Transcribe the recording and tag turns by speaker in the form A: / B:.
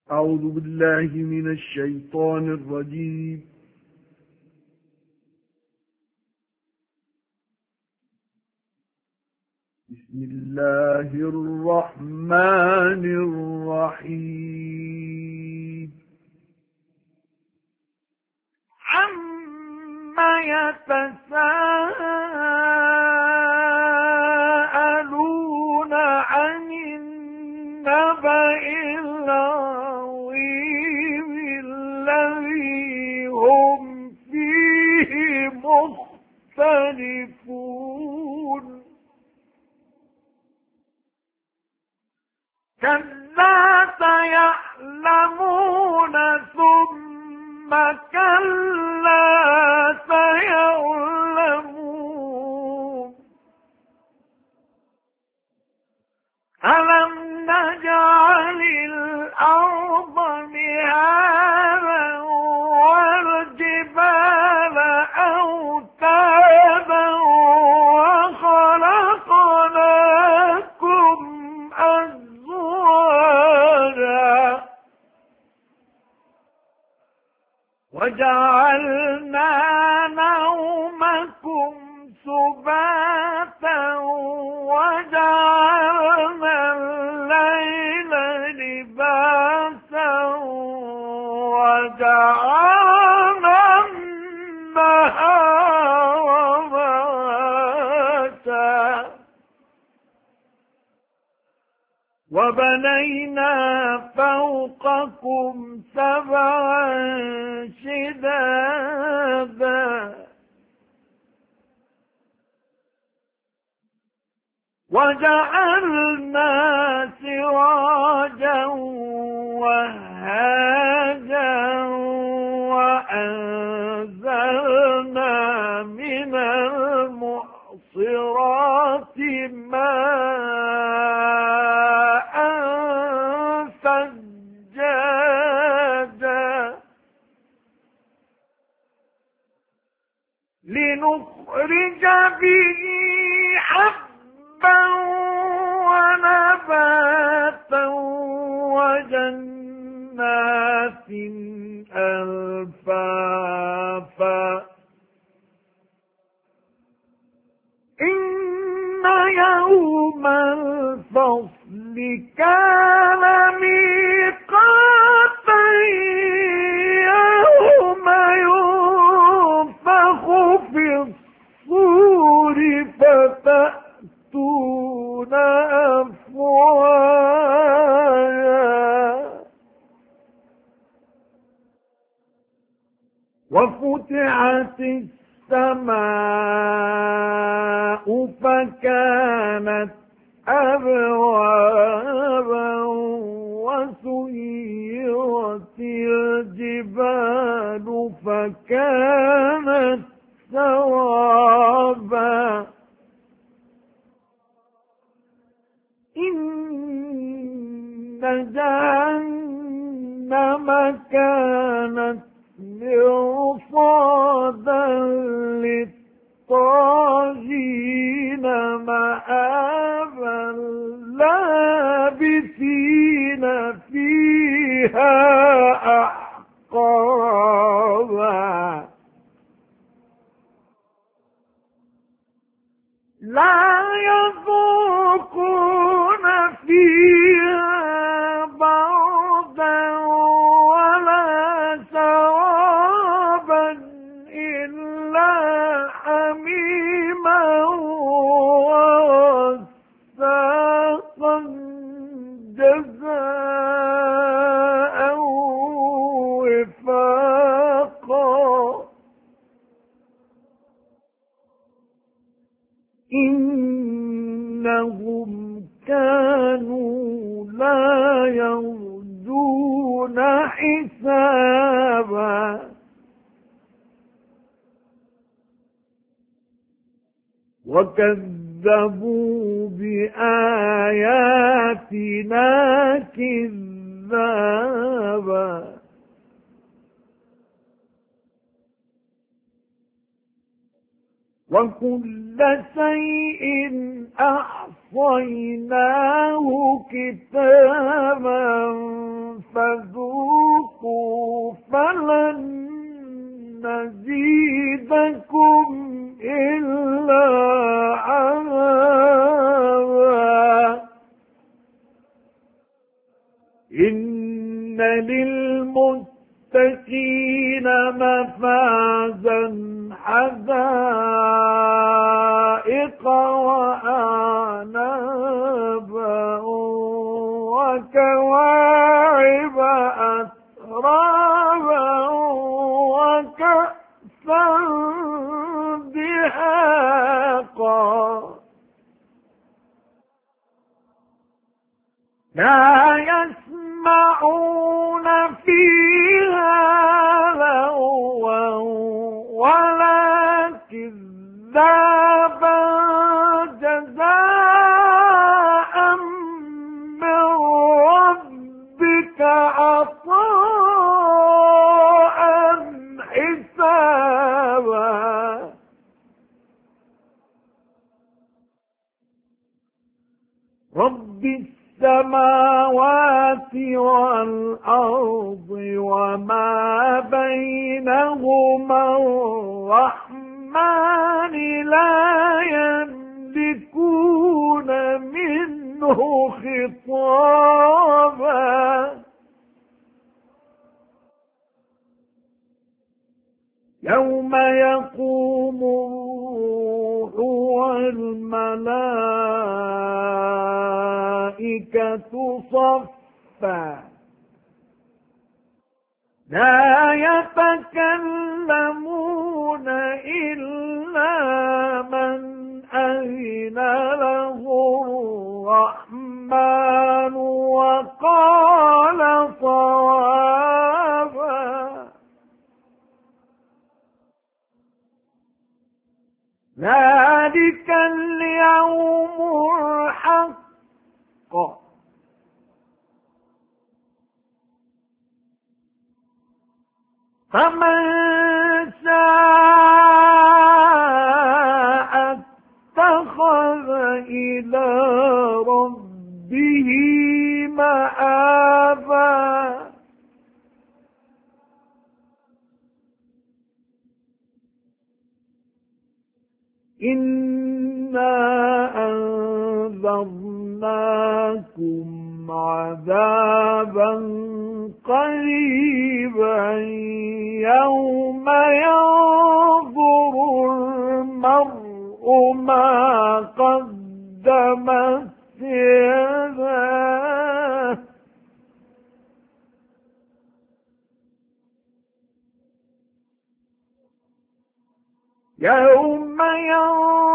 A: أعوذ بالله من الشيطان الرجيم. بسم الله الرحمن الرحيم. عما يتساءلون عن النبأ العظيم الذي هم فيه مختلفون. كلا سيعلمون ثم كلا سيعلمون. ألم نجعل الأرض مهادا والجبال أوتادا وخلقناكم أزواجا وجعلنا نومكم سباتا وجعلنا الليل لباسا وجعلنا النهار معاشا وبنينا فوقكم سبعا شدادا وجعلنا سراجا وهاجا وأنزلنا من المعصرات ماء ثجاجا لنخرج به حبا ونباتا وجنات ألفافا إن يوم الفصل كان ميقاتا يوم ينفخ في الصور فتأتون أفواجا وفتحت السماء فكانت أبوابا وسيرت الجبال فكانت سرابا إن جهنم كانت مرصادا للطاغين مآبا لابثين فيها أحقابا لا يذوقون فيها بردا ولا شرابا إلا حميما وغساقا جزاء وفاقا إنهم كانوا لا يرجون حسابا وكذبوا بآياتنا كذابا وكل شيء أحصيناه كتابا فذوقوا إن للمتقين مفازا حدائق وأعنابا وكواعب أترابا وكأسا دهاقا لا يسمعون فيها لغوا ولا كذابا جزاء من ربك عطاء حسابا رب السماوات والأرض وما بينهما الرحمن لا يملكون منه خطابا يوم يقوم الروح والملائكة صفا لا يتكلمون إلا من أذن له الرحمن وقال صوابا ذلك اليوم الحق فمن شاء اتخذ إلى ربه مآبا إنا أنذرناكم عذابا قريبا يوم ينظر المرء ما قدمت يداه يوم ينظر